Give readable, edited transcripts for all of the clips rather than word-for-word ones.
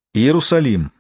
Иерусалим.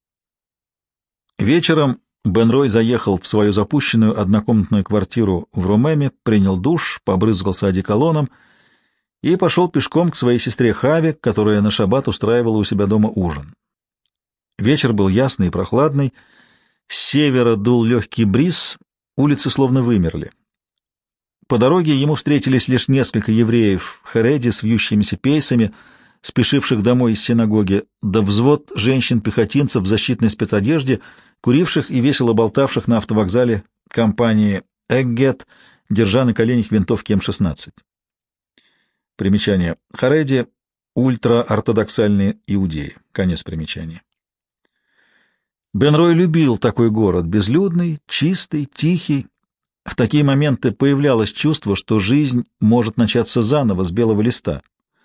Вечером Бен Рой заехал в свою запущенную однокомнатную квартиру в Румеме, принял душ, побрызгался одеколоном и пошел пешком к своей сестре Хаве, которая на шаббат устраивала у себя дома ужин. Вечер был ясный и прохладный, с севера дул легкий бриз, улицы словно вымерли. По дороге ему встретились лишь несколько евреев Хареди с вьющимися пейсами, спешивших домой из синагоги, да взвод женщин-пехотинцев в защитной спецодежде, куривших и весело болтавших на автовокзале компании «Эггет», держа на коленях винтовки М-16. Примечание. Хареди — ультраортодоксальные иудеи. Конец примечания. Бен Рой любил такой город, безлюдный, чистый, тихий. В такие моменты появлялось чувство, что жизнь может начаться заново, с белого листа.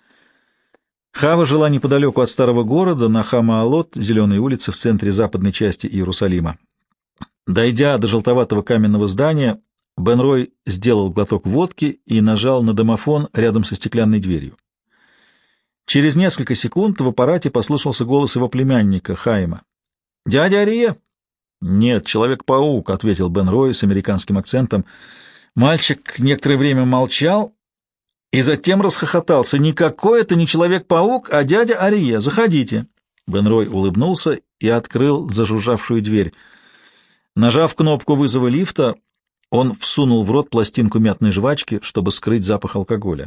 Хава жила неподалеку от старого города, на Хама-Алот, зеленой улице в центре западной части Иерусалима. Дойдя до желтоватого каменного здания, Бен Рой сделал глоток водки и нажал на домофон рядом со стеклянной дверью. Через несколько секунд в аппарате послышался голос его племянника Хаима. «Дядя Арие?» «Нет, Человек-паук», — ответил Бен Рой с американским акцентом. Мальчик некоторое время молчал и затем расхохотался. «Никакой это не Человек-паук, а дядя Арие. Заходите». Бен Рой улыбнулся и открыл зажужжавшую дверь. Нажав кнопку вызова лифта, он всунул в рот пластинку мятной жвачки, чтобы скрыть запах алкоголя.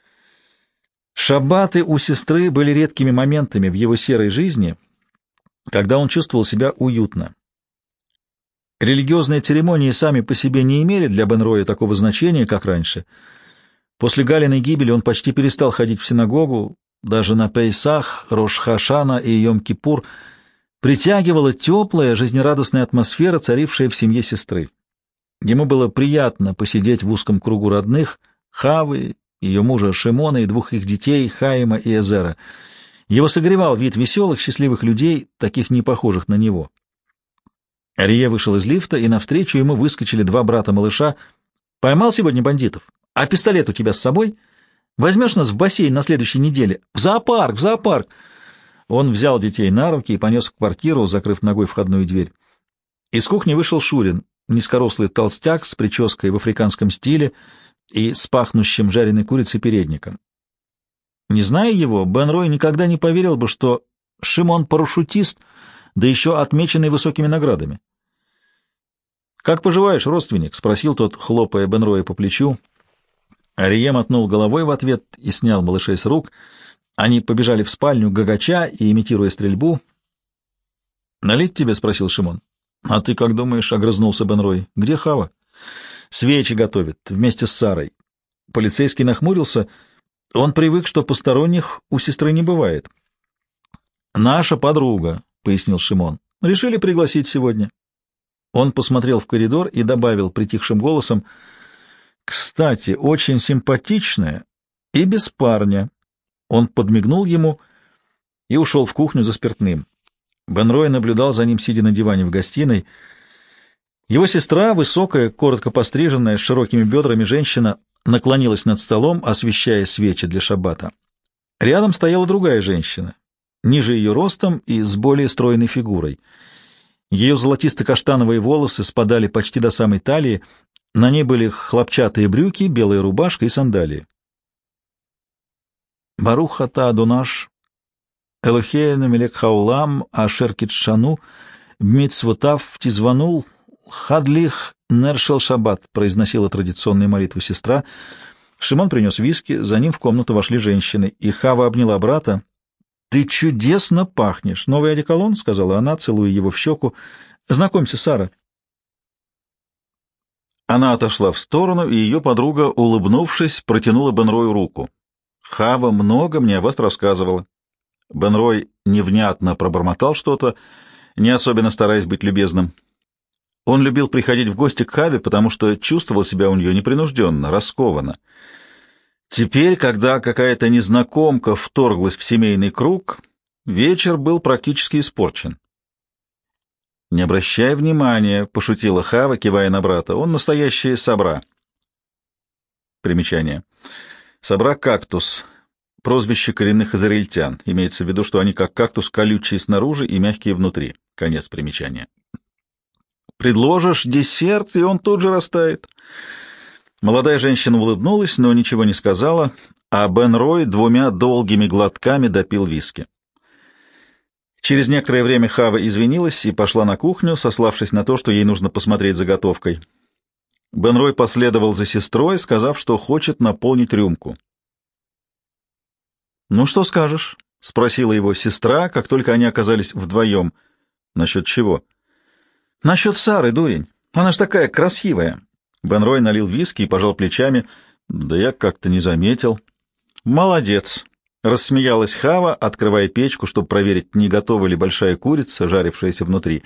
Шаббаты у сестры были редкими моментами в его серой жизни, когда он чувствовал себя уютно. Религиозные церемонии сами по себе не имели для Бен Роя такого значения, как раньше. После Галиной гибели он почти перестал ходить в синагогу, даже на Пейсах, Рош-Хашана и Йом-Кипур притягивала теплая, жизнерадостная атмосфера, царившая в семье сестры. Ему было приятно посидеть в узком кругу родных, Хавы, ее мужа Шимона и двух их детей, Хаима и Эзера. Его согревал вид веселых, счастливых людей, таких не похожих на него. Арие вышел из лифта, и навстречу ему выскочили два брата-малыша. «Поймал сегодня бандитов? А пистолет у тебя с собой? Возьмешь нас в бассейн на следующей неделе? В зоопарк, в зоопарк!» Он взял детей на руки и понес в квартиру, закрыв ногой входную дверь. Из кухни вышел Шурин, низкорослый толстяк с прической в африканском стиле и с пахнущим жареной курицей передником. Не зная его, Бен Рой никогда не поверил бы, что Шимон — парашютист, да еще отмеченный высокими наградами. «Как поживаешь, родственник?» — спросил тот, хлопая Бен Роя по плечу. Арие мотнул головой в ответ и снял малышей с рук. Они побежали в спальню, гагача и имитируя стрельбу. «Налить тебе?» — спросил Шимон. «А ты как думаешь?» — огрызнулся Бен Рой. «Где Хава?» «Свечи готовит, вместе с Сарой». Полицейский нахмурился. Он привык, что посторонних у сестры не бывает. «Наша подруга», — пояснил Шимон. «Решили пригласить сегодня». Он посмотрел в коридор и добавил притихшим голосом: «Кстати, очень симпатичная и без парня». Он подмигнул ему и ушел в кухню за спиртным. Бен Рой наблюдал за ним, сидя на диване в гостиной. Его сестра, высокая, коротко постриженная, с широкими бедрами женщина, наклонилась над столом, освещая свечи для шаббата. Рядом стояла другая женщина, ниже ее ростом и с более стройной фигурой. Ее золотисто-каштановые волосы спадали почти до самой талии, на ней были хлопчатые брюки, белая рубашка и сандалии. «Барух ата Адонаш, Элохену мелек хаулам, ашер китшану, бмитцвотав тизванул, хадлих нершел шаббат», произносила традиционные молитвы сестра. Шимон принес виски, за ним в комнату вошли женщины, и Хава обняла брата. «Ты чудесно пахнешь! Новый одеколон?» — сказала она, целуя его в щеку. «Знакомься, Сара». Она отошла в сторону, и ее подруга, улыбнувшись, протянула Бен Рою руку. «Хава много мне о вас рассказывала». Бен Рой невнятно пробормотал что-то, не особенно стараясь быть любезным. Он любил приходить в гости к Хаве, потому что чувствовал себя у нее непринужденно, раскованно. Теперь, когда какая-то незнакомка вторглась в семейный круг, вечер был практически испорчен. «Не обращай внимания», — пошутила Хава, кивая на брата. «Он настоящий собра». Примечание. Собра — кактус. прозвище коренных израильтян. Имеется в виду, что они как кактус колючие снаружи и мягкие внутри. Конец примечания. Предложишь десерт, и он тут же растает. Молодая женщина улыбнулась, но ничего не сказала, а Бен Рой 2 долгими глотками допил виски. Через некоторое время Хава извинилась и пошла на кухню, сославшись на то, что ей нужно посмотреть за готовкой. Бен Рой последовал за сестрой, сказав, что хочет наполнить рюмку. «Ну, что скажешь?» — спросила его сестра, как только они оказались вдвоем. «Насчет чего?» «Насчет Сары, дурень. Она ж такая красивая». Бен Рой налил виски и пожал плечами. «Да я как-то не заметил». «Молодец», — рассмеялась Хава, открывая печку, чтобы проверить, не готова ли большая курица, жарившаяся внутри.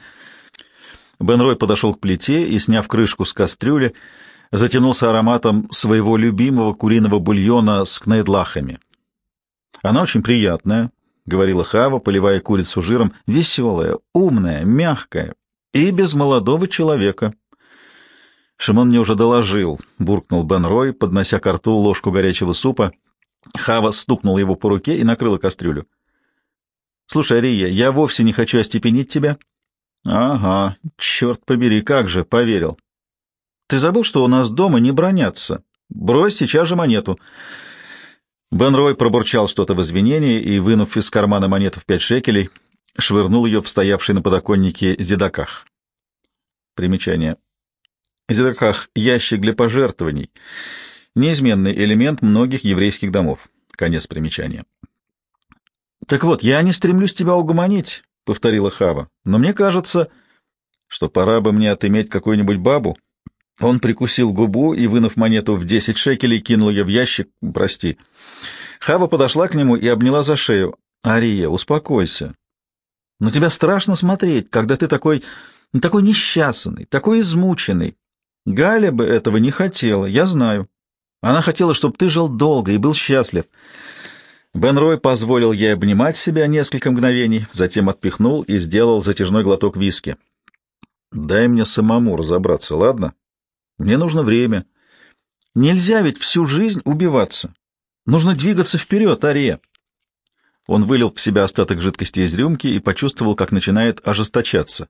Бен Рой подошел к плите и, сняв крышку с кастрюли, затянулся ароматом своего любимого куриного бульона с кнейдлахами. «Она очень приятная», — говорила Хава, поливая курицу жиром, — «веселая, умная, мягкая и без молодого человека». «Шимон мне уже доложил», — буркнул Бен Рой, поднося ко рту ложку горячего супа. Хава стукнула его по руке и накрыла кастрюлю. «Слушай, Ария, я вовсе не хочу остепенить тебя». «Ага, черт побери, как же, поверил». «Ты забыл, что у нас дома не бранятся? Брось сейчас же монету». Бен Рой пробурчал что-то в извинении и, вынув из кармана монету в 5 шекелей, швырнул ее в стоявший на подоконнике зидаках. Примечание. Зидаках — ящик для пожертвований. Неизменный элемент многих еврейских домов. Конец примечания. «Так вот, я не стремлюсь тебя угомонить», — повторила Хава, — «но мне кажется, что пора бы мне отыметь какую-нибудь бабу». Он прикусил губу и, вынув монету в 10 шекелей, кинул ее в ящик. «Прости». Хава подошла к нему и обняла за шею. «Ария, успокойся. На тебя страшно смотреть, когда ты такой несчастный, такой измученный. Галя бы этого не хотела, я знаю. Она хотела, чтобы ты жил долго и был счастлив». Бен Рой позволил ей обнимать себя несколько мгновений, затем отпихнул и сделал затяжной глоток виски. «Дай мне самому разобраться, ладно? Мне нужно время. Нельзя ведь всю жизнь убиваться. Нужно двигаться вперед, Ария». Он вылил в себя остаток жидкости из рюмки и почувствовал, как начинает ожесточаться.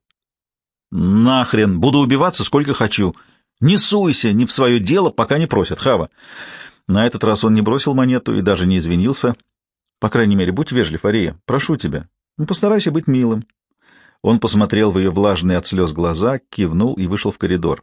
«Нахрен! Буду убиваться сколько хочу. Не суйся не в свое дело, пока не просят, Хава». На этот раз он не бросил монету и даже не извинился. «По крайней мере, будь вежлив, Ария. Прошу тебя. Постарайся быть милым». Он посмотрел в ее влажные от слез глаза, кивнул и вышел в коридор.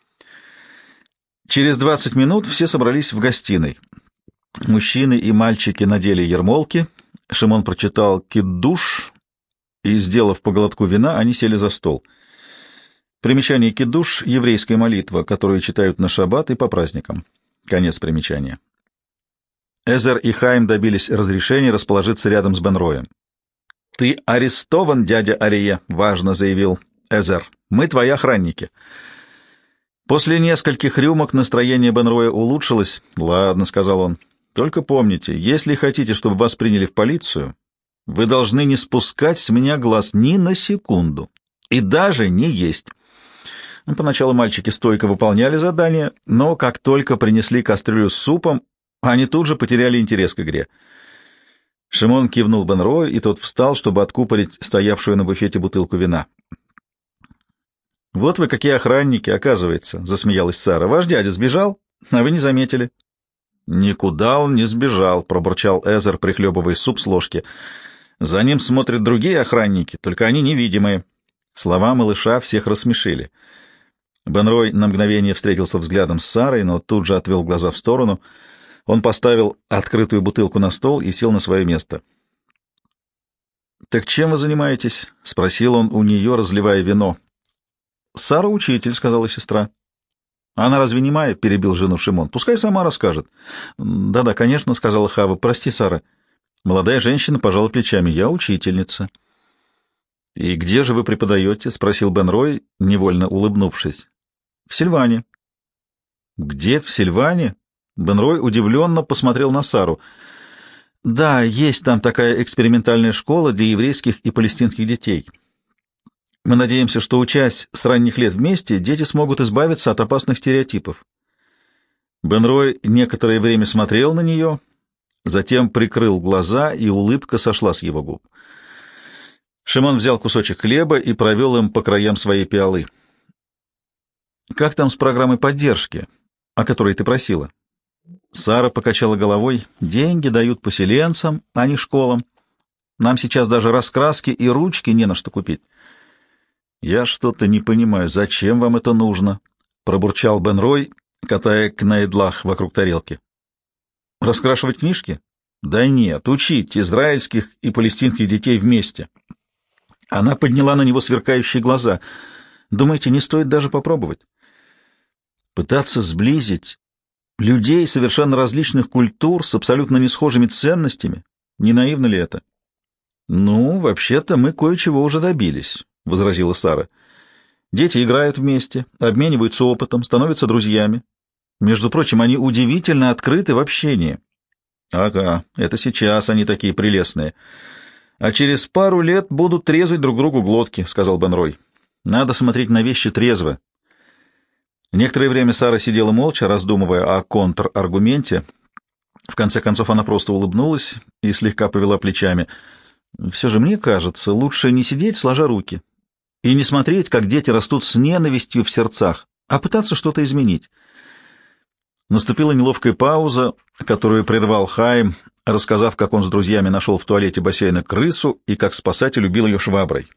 Через 20 минут все собрались в гостиной. Мужчины и мальчики надели ермолки. Шимон прочитал киддуш, и, сделав по глотку вина, они сели за стол. Примечание киддуш — еврейская молитва, которую читают на шаббат и по праздникам. Конец примечания. Эзер и Хаим добились разрешения расположиться рядом с Бен Роем. «Ты арестован, дядя Ария», — важно заявил Эзер. «Мы твои охранники». После нескольких рюмок настроение Бен Роя улучшилось. «Ладно», — сказал он, — «только помните, если хотите, чтобы вас приняли в полицию, вы должны не спускать с меня глаз ни на секунду и даже не есть». Поначалу мальчики стойко выполняли задание, но как только принесли кастрюлю с супом, они тут же потеряли интерес к игре. Шимон кивнул Бен Рою, и тот встал, чтобы откупорить стоявшую на буфете бутылку вина. «Вот вы какие охранники, оказывается», — засмеялась Сара. «Ваш дядя сбежал, а вы не заметили». «Никуда он не сбежал», — пробурчал Эзер, прихлебывая суп с ложки. «За ним смотрят другие охранники, только они невидимые». Слова малыша всех рассмешили. Бен Рой на мгновение встретился взглядом с Сарой, но тут же отвел глаза в сторону. Он поставил открытую бутылку на стол и сел на свое место. «Так чем вы занимаетесь?» — спросил он у нее, разливая вино. «Сара учитель», — сказала сестра. «Она разве не Майя?» — перебил жену Шимон. «Пускай сама расскажет». «Да-да, конечно», — сказала Хава. «Прости, Сара». Молодая женщина пожала плечами. «Я учительница». «И где же вы преподаете?» — спросил Бен Рой, невольно улыбнувшись. «В Сильване». «Где в Сильване?» Бен Рой удивленно посмотрел на Сару. «Да, есть там такая экспериментальная школа для еврейских и палестинских детей. Мы надеемся, что, учась с ранних лет вместе, дети смогут избавиться от опасных стереотипов». Бен Рой некоторое время смотрел на нее, затем прикрыл глаза, и улыбка сошла с его губ. Шимон взял кусочек хлеба и провел им по краям своей пиалы. «Как там с программой поддержки, о которой ты просила?» Сара покачала головой. «Деньги дают поселенцам, а не школам. Нам сейчас даже раскраски и ручки не на что купить». «Я что-то не понимаю, зачем вам это нужно?» — пробурчал Бен Рой, катая кнайдлах вокруг тарелки. «Раскрашивать книжки?» «Да нет, учить израильских и палестинских детей вместе». Она подняла на него сверкающие глаза. «Думаете, не стоит даже попробовать?» Пытаться сблизить людей совершенно различных культур с абсолютно не схожими ценностями? Не наивно ли это? «Ну, вообще-то мы кое-чего уже добились», — возразила Сара. «Дети играют вместе, обмениваются опытом, становятся друзьями. Между прочим, они удивительно открыты в общении». «Ага, это сейчас они такие прелестные. А через пару лет будут резать друг другу глотки», — сказал Бен Рой. «Надо смотреть на вещи трезво». Некоторое время Сара сидела молча, раздумывая о контраргументе. В конце концов она просто улыбнулась и слегка повела плечами. «Все же, мне кажется, лучше не сидеть сложа руки и не смотреть, как дети растут с ненавистью в сердцах, а пытаться что-то изменить». Наступила неловкая пауза, которую прервал Хаим, рассказав, как он с друзьями нашел в туалете бассейна крысу и как спасатель убил ее шваброй.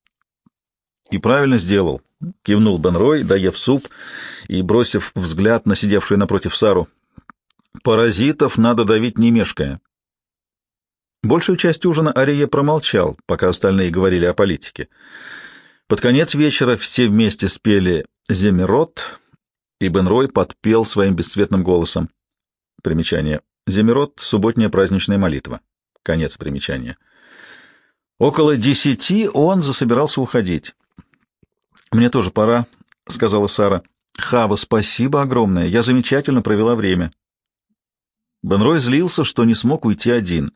«И правильно сделал», — кивнул Бен Рой, доев суп и бросив взгляд на сидевшую напротив Сару. «Паразитов надо давить не мешкая». Большую часть ужина Арие промолчал, пока остальные говорили о политике. Под конец вечера все вместе спели «Земирот», и Бен Рой подпел своим бесцветным голосом. Примечание. «Земирот» — субботняя праздничная молитва. Конец примечания. Около 10 он засобирался уходить. «Мне тоже пора», — сказала Сара. «Хава, спасибо огромное. Я замечательно провела время». Бен Рой злился, что не смог уйти один.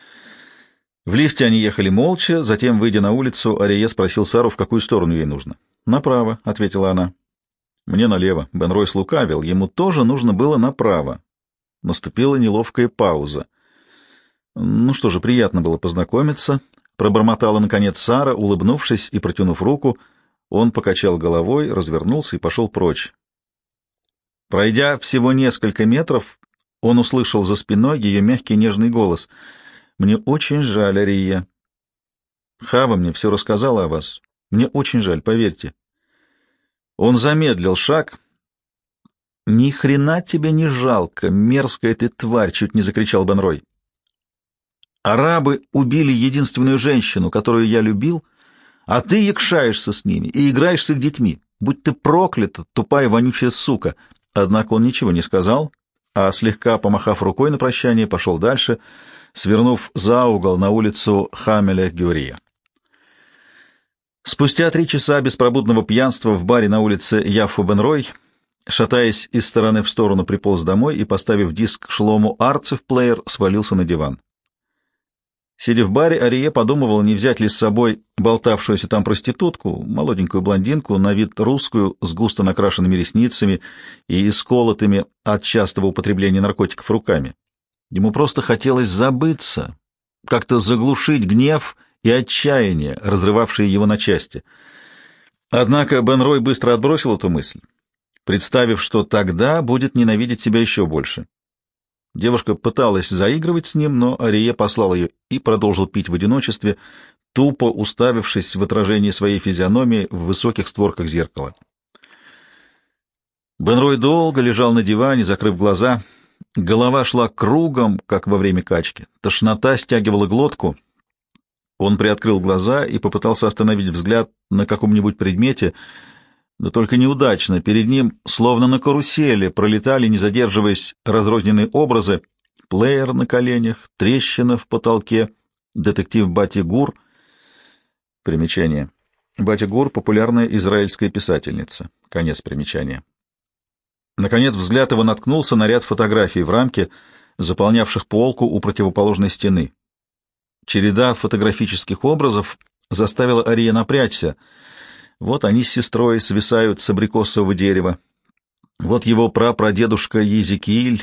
В лифте они ехали молча, затем, выйдя на улицу, Арие спросил Сару, в какую сторону ей нужно. «Направо», — ответила она. «Мне налево». Бен Рой слукавил. Ему тоже нужно было направо. Наступила неловкая пауза. «Ну что же, приятно было познакомиться», — пробормотала, наконец, Сара, улыбнувшись и протянув руку. Он покачал головой, развернулся и пошел прочь. Пройдя всего несколько метров, он услышал за спиной ее мягкий нежный голос. «Мне очень жаль, Ария. Хава мне все рассказала о вас. Мне очень жаль, поверьте». Он замедлил шаг. «Ни хрена тебе не жалко, мерзкая ты тварь!» — чуть не закричал Бен Рой. «Арабы убили единственную женщину, которую я любил, а ты якшаешься с ними и играешь с их детьми. Будь ты проклята, тупая вонючая сука!» Однако он ничего не сказал, а, слегка помахав рукой на прощание, пошел дальше, свернув за угол на улицу Хамеля-Гюрия. Спустя 3 часа беспробудного пьянства в баре на улице Яффу-Бен-Рой, шатаясь из стороны в сторону, приполз домой и, поставив диск Шлому Арце в плеер, свалился на диван. Сидя в баре, Арие подумывал, не взять ли с собой болтавшуюся там проститутку, молоденькую блондинку, на вид русскую, с густо накрашенными ресницами и исколотыми от частого употребления наркотиков руками. Ему просто хотелось забыться, как-то заглушить гнев и отчаяние, разрывавшие его на части. Однако Бен Рой быстро отбросил эту мысль, представив, что тогда будет ненавидеть себя еще больше. Девушка пыталась заигрывать с ним, но Арие послал ее и продолжил пить в одиночестве, тупо уставившись в отражение своей физиономии в высоких створках зеркала. Бен Рой долго лежал на диване, закрыв глаза. Голова шла кругом, как во время качки. Тошнота стягивала глотку. Он приоткрыл глаза и попытался остановить взгляд на каком-нибудь предмете, но только неудачно. Перед ним, словно на карусели, пролетали, не задерживаясь, разрозненные образы. Плеер на коленях, трещина в потолке, детектив Бати Гур. Примечание. Бати Гур — популярная израильская писательница. Конец примечания. Наконец взгляд его наткнулся на ряд фотографий в рамке, заполнявших полку у противоположной стены. Череда фотографических образов заставила Ария напрячься. Вот они с сестрой свисают с абрикосового дерева. Вот его прапрадедушка Езекииль,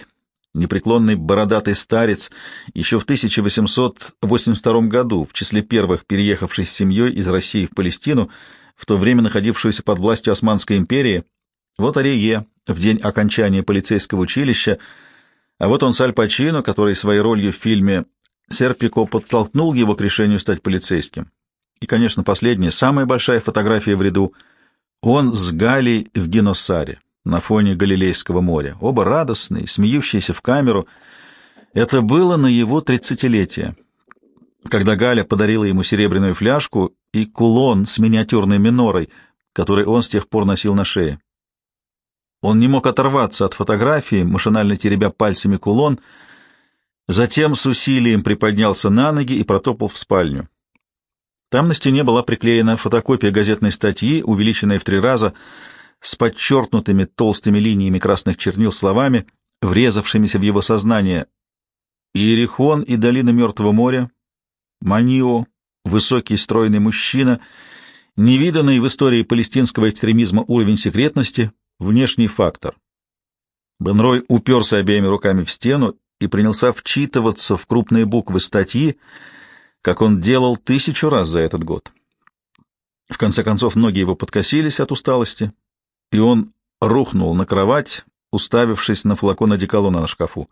непреклонный бородатый старец, еще в 1882 году, в числе первых переехавший с семьей из России в Палестину, в то время находившуюся под властью Османской империи. Вот Арие в день окончания полицейского училища, а вот он с Аль Пачино, который своей ролью в фильме «Серпико» подтолкнул его к решению стать полицейским. И, конечно, последняя, самая большая фотография в ряду — он с Галей в Геносаре на фоне Галилейского моря. Оба радостные, смеющиеся в камеру. Это было на его 30-летие, когда Галя подарила ему серебряную фляжку и кулон с миниатюрной минорой, который он с тех пор носил на шее. Он не мог оторваться от фотографии, машинально теребя пальцами кулон, затем с усилием приподнялся на ноги и протопал в спальню. Там на стене была приклеена фотокопия газетной статьи, увеличенная в 3 раза, с подчеркнутыми толстыми линиями красных чернил словами, врезавшимися в его сознание: «Иерихон и долина Мертвого моря», «Манио», «Высокий стройный мужчина», «Невиданный в истории палестинского экстремизма уровень секретности», «Внешний фактор». Бен Рой уперся обеими руками в стену и принялся вчитываться в крупные буквы статьи, как он делал 1000 раз за этот год. В конце концов, ноги его подкосились от усталости, и он рухнул на кровать, уставившись на флакон одеколона на шкафу.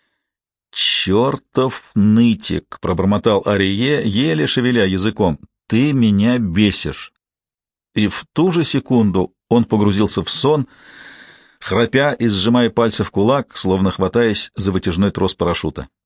«Чертов нытик!» — пробормотал Арие, еле шевеля языком. «Ты меня бесишь!» И в ту же секунду он погрузился в сон, храпя и сжимая пальцы в кулак, словно хватаясь за вытяжной трос парашюта.